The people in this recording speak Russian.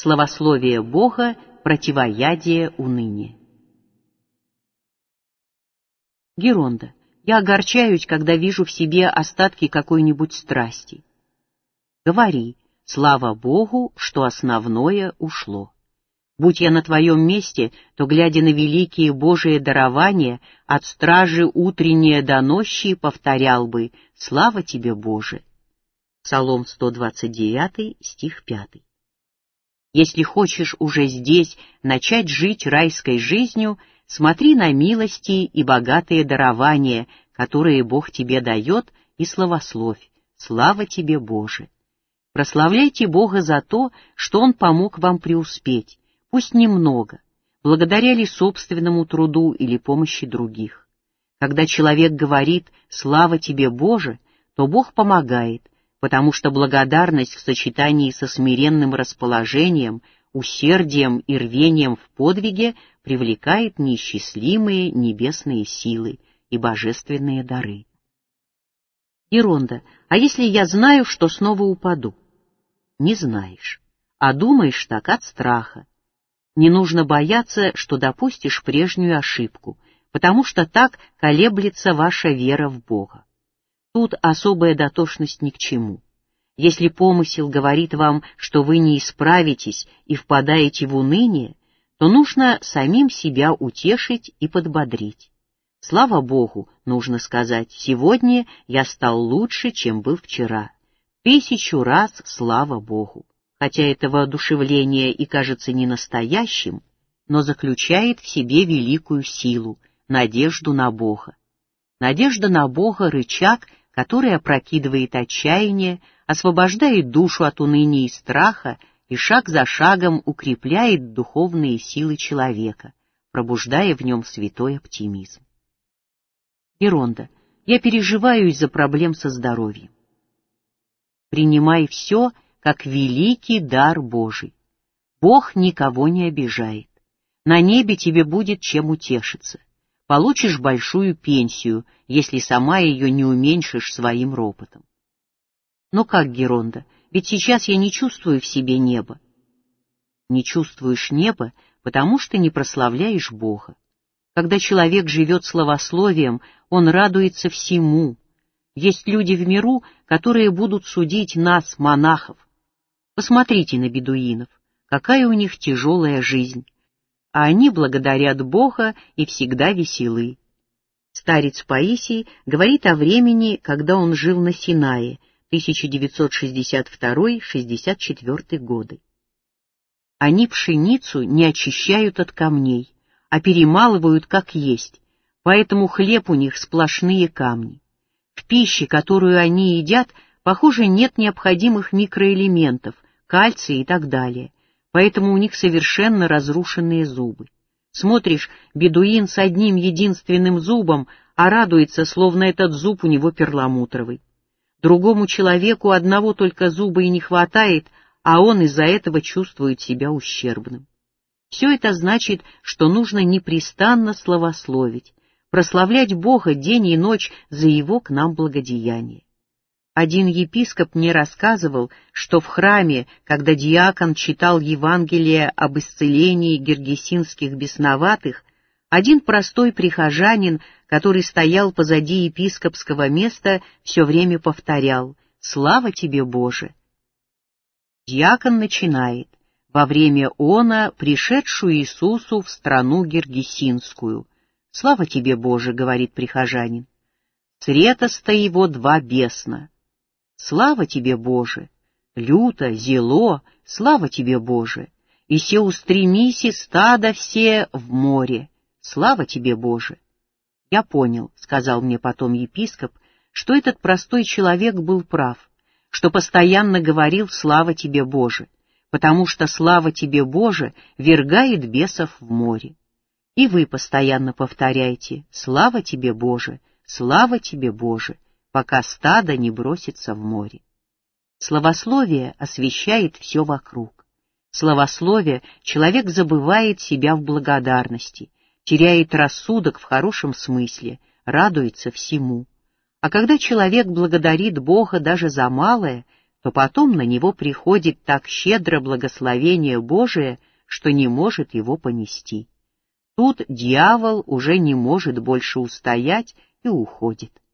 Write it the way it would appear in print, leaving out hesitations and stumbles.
Славословие Бога — противоядие уныния. Геронда. Я огорчаюсь, когда вижу в себе остатки какой-нибудь страсти. Говори: слава Богу, что основное ушло. Будь я на твоем месте, то, глядя на великие Божие дарования, от стражи утреннее до нощи повторял бы: слава тебе, Боже. Псалом 129, стих 5. Если хочешь уже здесь начать жить райской жизнью, смотри на милости и богатые дарования, которые Бог тебе дает, и славословь: слава тебе, Боже. Прославляйте Бога за то, что Он помог вам преуспеть, пусть немного, благодаря ли собственному труду или помощи других. Когда человек говорит «слава тебе, Боже», то Бог помогает, потому что благодарность в сочетании со смиренным расположением, усердием и рвением в подвиге привлекает неисчислимые небесные силы и божественные дары. Геронда. А если я знаю, что снова упаду? Не знаешь, а думаешь так от страха. Не нужно бояться, что допустишь прежнюю ошибку, потому что так колеблется ваша вера в Бога. Тут особая дотошность ни к чему. Если помысел говорит вам, что вы не исправитесь и впадаете в уныние, то нужно самим себя утешить и подбодрить. Слава Богу, нужно сказать: сегодня я стал лучше, чем был вчера. 1000 раз слава Богу. Хотя это воодушевление и кажется не настоящим, но заключает в себе великую силу, надежду на Бога. Надежда на Бога — рычаг, который опрокидывает отчаяние, освобождает душу от уныния и страха и шаг за шагом укрепляет духовные силы человека, пробуждая в нем святой оптимизм. Геронда. Я переживаю из-за проблем со здоровьем. Принимай все как великий дар Божий. Бог никого не обижает. На небе тебе будет чем утешиться. Получишь большую пенсию, если сама ее не уменьшишь своим ропотом. Но как, Геронда, ведь сейчас я не чувствую в себе неба. Не чувствуешь неба, потому что не прославляешь Бога. Когда человек живет славословием, он радуется всему. Есть люди в миру, которые будут судить нас, монахов. Посмотрите на бедуинов, какая у них тяжелая жизнь. А они благодарят Бога и всегда веселы. Старец Паисий говорит о времени, когда он жил на Синае, 1962-64 годы. Они пшеницу не очищают от камней, а перемалывают как есть, поэтому хлеб у них сплошные камни. В пище, которую они едят, похоже, нет необходимых микроэлементов, кальция и так далее, поэтому у них совершенно разрушенные зубы. Смотришь, бедуин с одним единственным зубом, а радуется, словно этот зуб у него перламутровый. Другому человеку одного только зуба и не хватает, а он из-за этого чувствует себя ущербным. Все это значит, что нужно непрестанно славословить, прославлять Бога день и ночь за Его к нам благодеяние. Один епископ мне рассказывал, что в храме, когда диакон читал Евангелие об исцелении гергесинских бесноватых, один простой прихожанин, который стоял позади епископского места, все время повторял: «Слава тебе, Боже!». Диакон начинает: «Во время она, пришедшую Иисусу в страну гергесинскую». «Слава тебе, Боже!» — говорит прихожанин. «Сретоста его 2 бесна». «Слава тебе, Боже! Люто, зело, слава тебе, Боже! И се устремися стадо все в море, слава тебе, Боже!» «Я понял», — сказал мне потом епископ, что этот простой человек был прав, что постоянно говорил «слава тебе, Боже», потому что «слава тебе, Боже» вергает бесов в море. И вы постоянно повторяйте «слава тебе, Боже, слава тебе, Боже», пока стадо не бросится в море. Славословие освещает все вокруг. Славословие человек забывает себя в благодарности, теряет рассудок в хорошем смысле, радуется всему. А когда человек благодарит Бога даже за малое, то потом на него приходит так щедро благословение Божие, что не может его понести. Тут дьявол уже не может больше устоять и уходит.